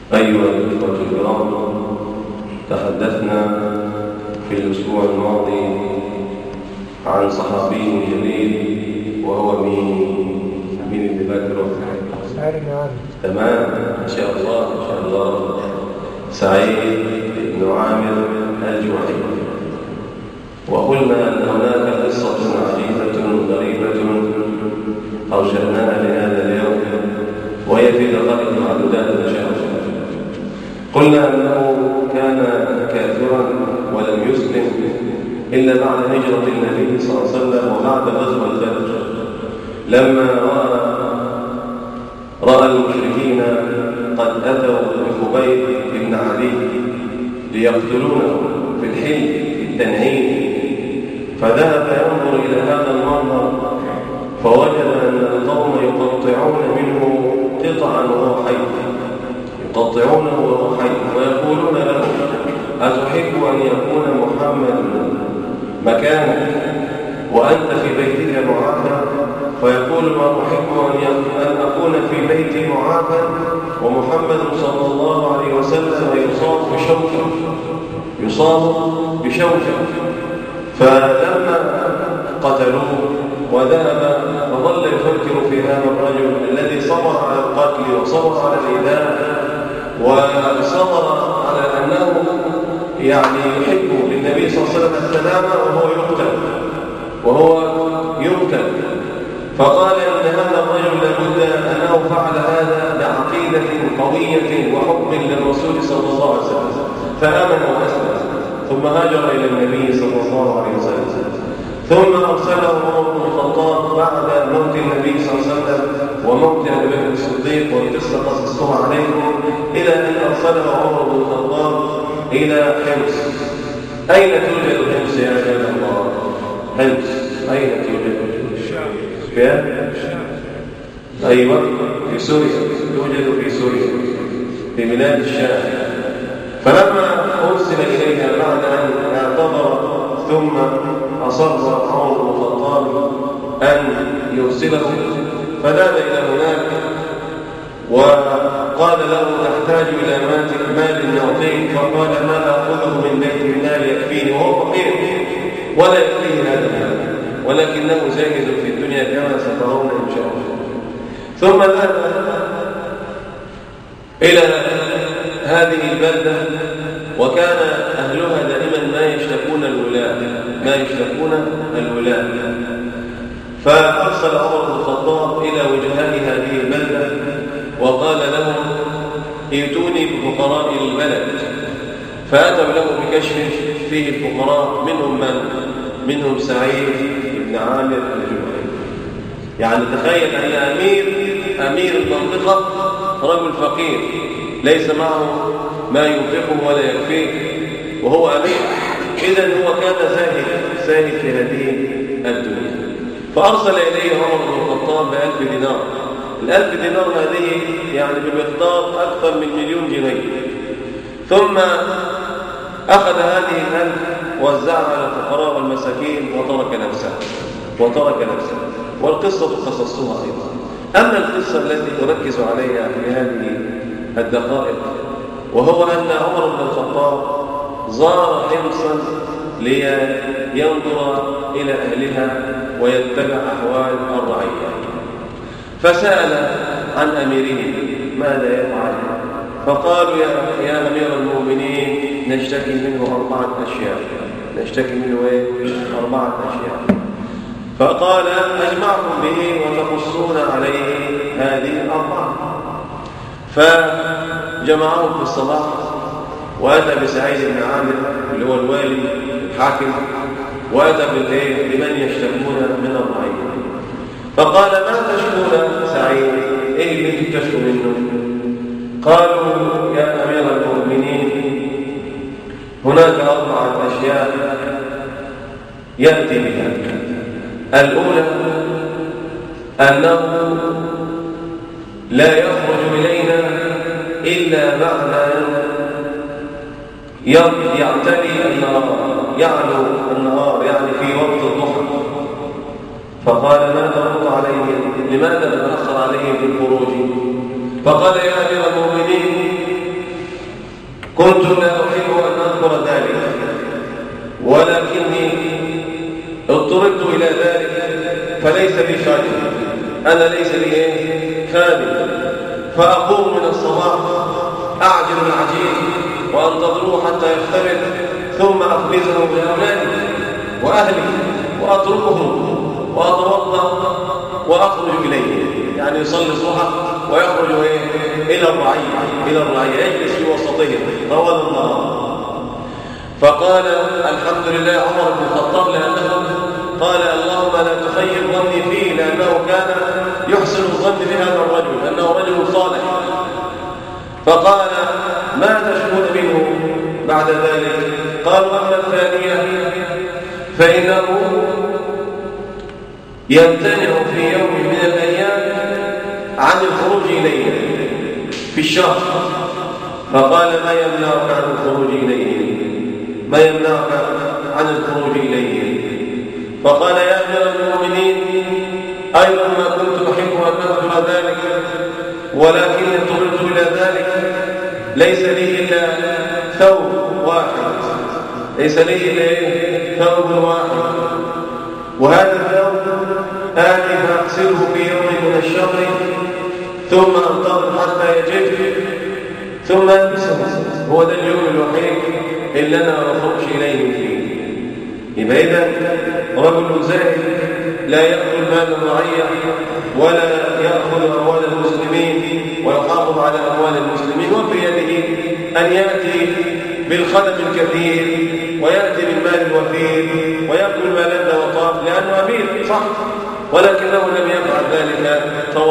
أيها الأخوة الكرام، تحدثنا في الأسبوع الماضي عن صحابي جليل وهو من اللي ذكره تمام إن شاء الله سعيد بن عامر الجوهري. وقلنا أن هناك قصة عجيبة غريبة أرشدناها لهذا اليوم، وهي في دقائق معدودات إن شاء الله. قلنا أنه كان كافرا ولم يسلم إلا بعد هجرة النبي صلى الله عليه وسلم وبعد غزوة بدر، لما رأى المشركين قد أتوا بخبيب بن علي ليقتلونه في الحل في التنعيم، فذهب ينظر إلى هذا المنظر فوجد أن القوم يقطعون منه قطعا وهو حي، يقطعونه وهو حي ويقولون له: أتحب أن يكون محمد مكانك وأنت في بيتك معافى؟ فيقول: ما أحب أن أكون في بيتي معافى ومحمد صلى الله عليه وسلم يصاب بشوكة. فلما قتلوه وذهب وظل يفكر في هذا الرجل الذي صبر على القتل وصبر على الإيذاء وصبر على أنه يحب للنبي صلى الله عليه وسلم السلامة وهو يقتل. فقال إن هذا الرجل لابد أنه فعل هذا بعقيدة قوية وحب للرسول صلى الله عليه وسلم، فآمن وأسلم ثم هاجر إلى النبي صلى الله عليه وسلم. ثم أرسله عمر بن الخطاب بعد موت النبي صلى الله عليه وسلم وموت أبي بكر الصديق، والقصة قصصتها عليكم، إلى أن أرسله عمر بن الخطاب إلى حمص. أين توجد حمص يا جل الله؟ حمص أين توجد؟ أيوة في سوريا، توجد في سوريا في بلاد الشام. فلما أرسل إليها بعد أن اعتبر ثم أصر عمر بن الخطاب أن يرسله، فذهب إلى هناك وقال له: نحتاج إلى مال نعطيك. فقال: ما أخذه من بيت المال يكفيني، وهو فقير ولا يكفيه هذا المال، ولكنه زاهد في الدنيا كما سترون إن شاء الله. ثم ذهب إلى هذه البلدة، وكان أهلها دائما ما يشتكون الولاء. فأرسل عمر بن الخطاب إلى وجهاء هذه البلدة وقال لهم: ائتوني بفقراء البلد. فأتوا له بكشف فيه الفقراء، منهم سعيد بن عامر الجوهري. يعني تخيل أن أمير المنطقة رجل فقير ليس معه ما ينفقه ولا يكفيه وهو أمير، إذن هو كان زاهد في هذه الدنيا. فأرسل إليه عمر بن الخطاب ب1000 دينار. 1000 دينار هذه يعني بمقدار أكثر من 1,000,000 جنيه. ثم أخذ هذه 1000 ووزعها على الفقراء والمساكين وترك نفسه. والقصة قصصتها أيضا. أما القصة التي أركز عليها في هذه الدقائق، وهو أن عمر بن الخطاب زار حمصا لينظر إلى أهلها ويتبع أحوال الرعية، فسأل عن أميرهم ماذا يفعل. فقالوا: يا أمير المؤمنين نشتكي منه 4 أشياء. أربعة أشياء. فقال: أجمعكم به وتقصون عليه هذه 4. فجمعهم في الصباح وأتى بسعيد بن عامر اللي هو الوالي الحاكم، وأتى بمن يشتكون من الرعية. فقال: ما تشكون سعيد؟ إيه اللي تشكو منه؟ قالوا: يا أمير المؤمنين هناك 4 أشياء يأتي بها. الأولى أنه لا يخرج إلينا إلا بعد أن يعتلي يعلو النهار، يعني في وقت الضحى. فقال: ما ترد عليهم؟ لماذا نتأخر عليهم في الخروج؟ فقال: يا أمير المؤمنين كنت لا أحب أن أذكر ذلك ولكني اضطررت إلى ذلك فليس لي خادم، أنا ليس لي خادم، فأقوم من الصباح أعجن العجين وأنتظره حتى يختلط ثم أخبزه لأولادي وأهلي وأتركهم وأتوضأ وأخرج إليه، يعني يصلي الضحى ويخرج إلى الرعية يجلس في وسطهم طوال النهار. فقال الحمد لله عمر بن الخطاب لأنه قال اللهم لا تخيب ظني فيه، لأنه كان يحسن الظن بهذا الرجل أنه رجل صالح. فقال ما تشكون منه بعد ذلك؟ قالوا أما الثانية فإنه يمتنع في يوم من الأيام عن الخروج إليه في الشهر. فقال ما يمنعك عن الخروج إليه؟ ما يمنعك عن الخروج إليه؟ فقال يا أمير المؤمنين أيضا ما كنت أحب أن أذكر ذلك ولكني اضطررت إلى ذلك، ليس لي إلا ثوب واحد، ليس لي إلا ثوب واحد، وهذا الثوب آتي فأغسله في يوم من الشهر ثم أنتظر حتى يجف ثم ألبسه. هو ده اليوم الوحيد اللي أنا أخرج إليه فيه. يبقى إذا رجل زاهد لا يأكل مال الرعية ولا يأخذ أموال المسلمين ويحافظ على أموال المسلمين، وفي يده أن يأتي بالخدم الكثير ويأتي بالمال الوفير ويأكل ما لذ وطاب لأنه أمير صح، ولكنه لم يفعل ذلك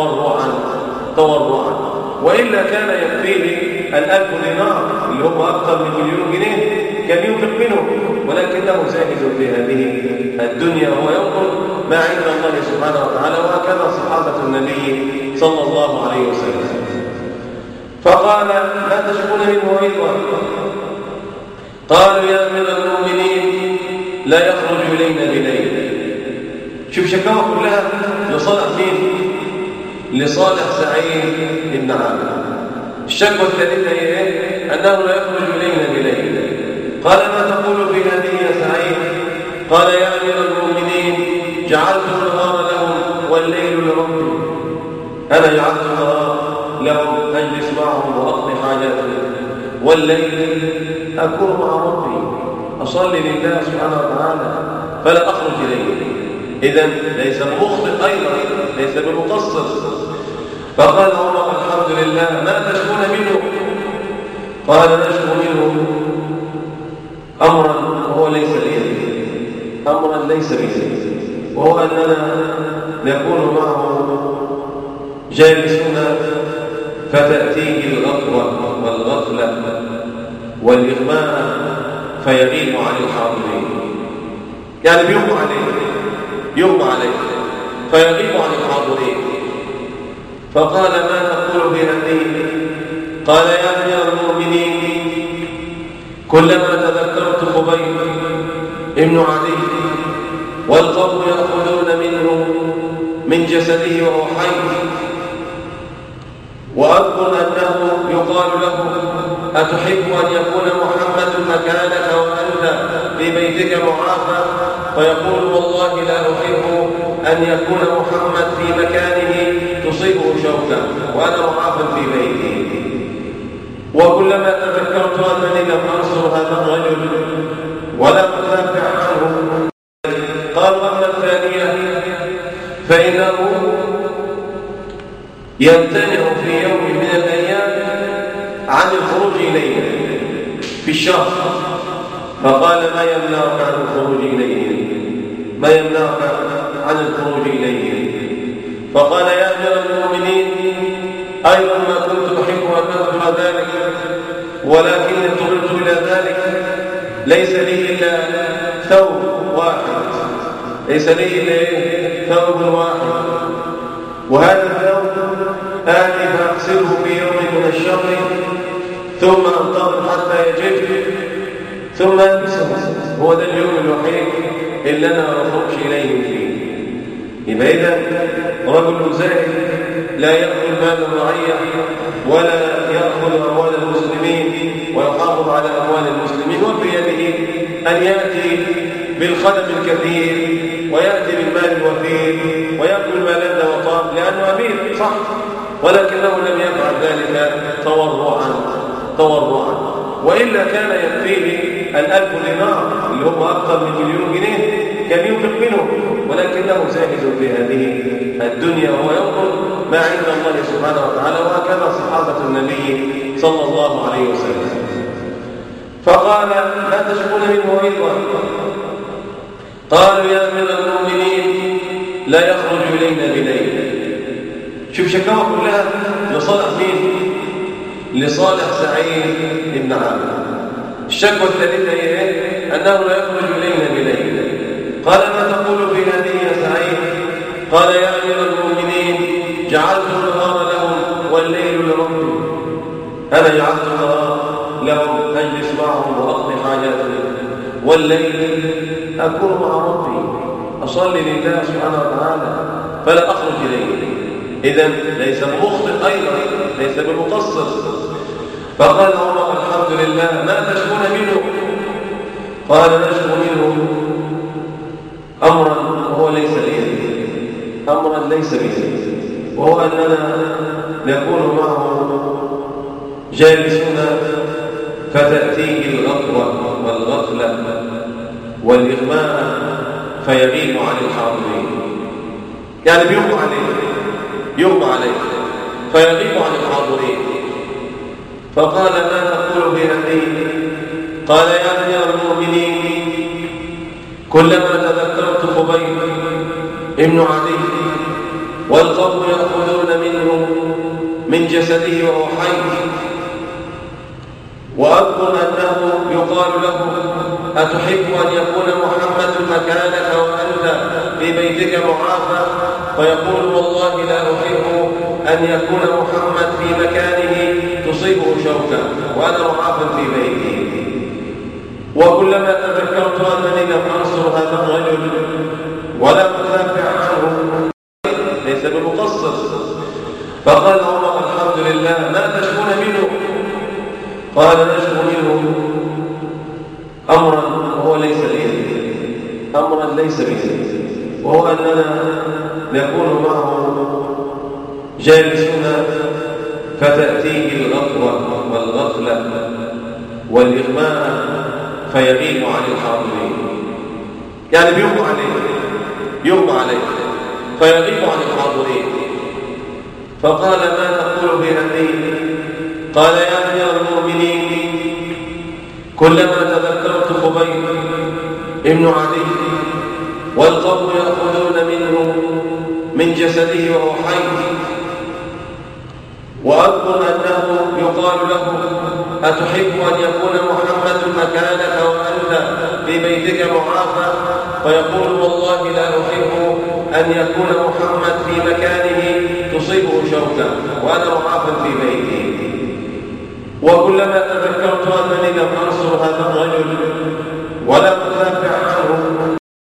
تورعا، وإلا كان يكفيه 1000 دينار اللي هم أكثر من 1,000,000 جنيه كان ينفق منه، ولكنه زاهد في هذه الدنيا وهو ينظر ما عند الله سبحانه وتعالى، وهكذا صحابة النبي صلى الله عليه وسلم. فقال لا تشكون منه أيضا؟ قالوا يا أمير المؤمنين لا يخرج إلينا بليل. شوف شكاوى كلها لصالح مين؟ لصالح سعيد بن عامر. الشكوى الثالثة هي أنه لا يخرج إلينا بليل. قال ما تقول في هذه يا سعيد؟ قال يا أمير المؤمنين جعلت النهار لهم والليل لربي، أنا جعلت النهار لهم أجلس معهم وأقضي حاجاتي، والليل أكون مع ربي أصلي لله سبحانه وتعالى فلا أخرج إليه. إذن ليس بمخطئ أيضا، ليس بمقصر. فقال عمر الحمد لله ما تشكون منه؟ قال نشكو منه أمرا وهو ليس بيده، أمرا ليس بيده، وهو أننا نكون معه جالسون فتأتيه الغفوة والغفلة والإغماء فيغيب عن الحاضرين، يعني يغمى عليه فيغيب عن الحاضرين. فقال ما تقول في هذه؟ قال يا أمير المؤمنين كلما تذكرت خبيب ابن عدي والقوم يأخذون منه من جسده وهو حي، وأذكر أنه يقال له أتحب أن يكون محمد مكانك وأنت في بيتك معافى؟ فيقول والله لا أحب أن يكون محمد في مكانه تصيبه شوكة وأنا معافى في بيتي. وكلما تذكرت أنني لم أنصر هذا الرجل ولا أدافع عنه. قال أما الثانية فإنه يمتنع في يوم من الأيام عن الخروج إليه في الشهر. فقال ما يمنعك عن الخروج إليه؟ ما يمنعك عن الخروج إليه؟ فقال يا أمير المؤمنين أيضا ما كنت أحب أن أذكر ذلك ولكني اضطررت إلى ذلك، ليس لي إلا ثوب واحد، ليس لي إلا ثوب واحد، وهذا الثوب آتي فأغسله في يوم من الشهر ثم أنتظر حتى يجف ثم ألبسه. هو ده اليوم الوحيد اللي أنا أخرج إليه فيه. يبقى إذا رجل زاهد لا يأكل مال الرعية ولا يأخذ أموال المسلمين ويحافظ يحافظ على أموال المسلمين، وفي يده أن يأتي بالخدم الكثير ويأتي بالمال الوفير ويأكل ما لذ وطاب لأنه أمير صح، ولكنه لم يفعل ذلك تورعا، وإلا كان يكفيه 1000 دينار اللي هم أكثر من 1,000,000 جنيه كان ينفق منه، ولكنه زاهد في هذه الدنيا وهو ينظر ما عند الله سبحانه وتعالى، وهكذا صحابة النبي صلى الله عليه وسلم. فقال لا تشكون منه أيضا. قالوا يا أمير المؤمنين لا يخرج إلينا بليل. شوف شكاوى كلها لصالح مين؟ لصالح سعيد بن عامر. الشكوى الثالثة هي أنه لا يخرج إلينا بليل. قال ما تقول في هذه يا سعيد؟ قال يا أمير المؤمنين جعلت النهار لهم والليل لربي. أنا جعلت النهار لهم أجلس معهم وأقضي حاجاتي، والليل أكون مع ربي أصلي لله سبحانه وتعالى فلا أخرج إليه. إذن ليس بمخطئ أيضا، ليس بمقصر. فقال عمر الحمد لله ما تشكون منه؟ قال نشكو منه أمرا وهو ليس بيده، أمرا ليس بيده، وهو أننا نكون معه جالسون فتأتيه الغفوة والغفلة والإغماء فيغيب عن الحاضرين، يعني يغمى عليه فيغيب عن الحاضرين. فقال ما تقول في هذه؟ قال يا أمير المؤمنين كلما تذكرت خبيب ابن عدي والقوم يأخذون منه من جسده وهو حي، وأذكر أنه يقال له أتحب أن يكون محمد مكانك وأنت في بيتك معافى؟ فيقول والله لا أحب أن يكون محمد في مكانه تصيبه شوكة وأنا معافى في بيتي. وكلما تذكرت أنني لم أنصر هذا الرجل ولا أدافع عنه ليس بمقصر. فقال عمر الحمد لله ما تشكون منه؟ قال نشكو منه أمرا وهو ليس بيده، أمرا ليس بيده، وهو أننا نكون معه جالسون فتأتيه الغفوة والغفلة والإغماء فيغيب عن الحاضرين، يعني يغمى عليه فيغيب عن الحاضرين. فقال ما تقول في هذه؟ قال يا أمير المؤمنين كلما تذكرت خبيب ابن عدي والقوم يأخذون منه من جسده وهو حي، وأذكر أنه يقال له أتحب أن يكون محمد مكانك وأنت في بيتك معافى؟ فيقول والله لا أحب أن يكون محمد في مكانه تصيبه شوكة وأنا معافى في بيتي. وكلما تذكرت أنني لم أنصر هذا الرجل ولا أدافع عنه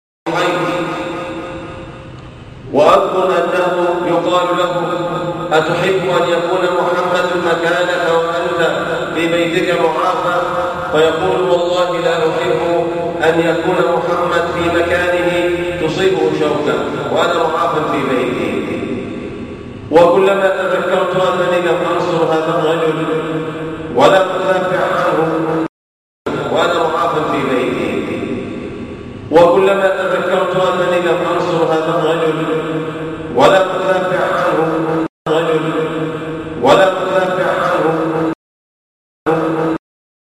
وأذكر أنه يقال له أتحب أن يكون محمد مكانك وأنت في بيتك معافى؟ فيقول والله لا أحب أن يكون محمد في مكانه تصيبه شوكة وأنا معافى في بيتي. وكلما تذكرت أنني لم أنصر هذا الرجل ولا أدافع عنه وأنا معافى في بيتي. وكلما تذكرت أنني لم أنصر هذا الرجل ولا أدافع عنه ولا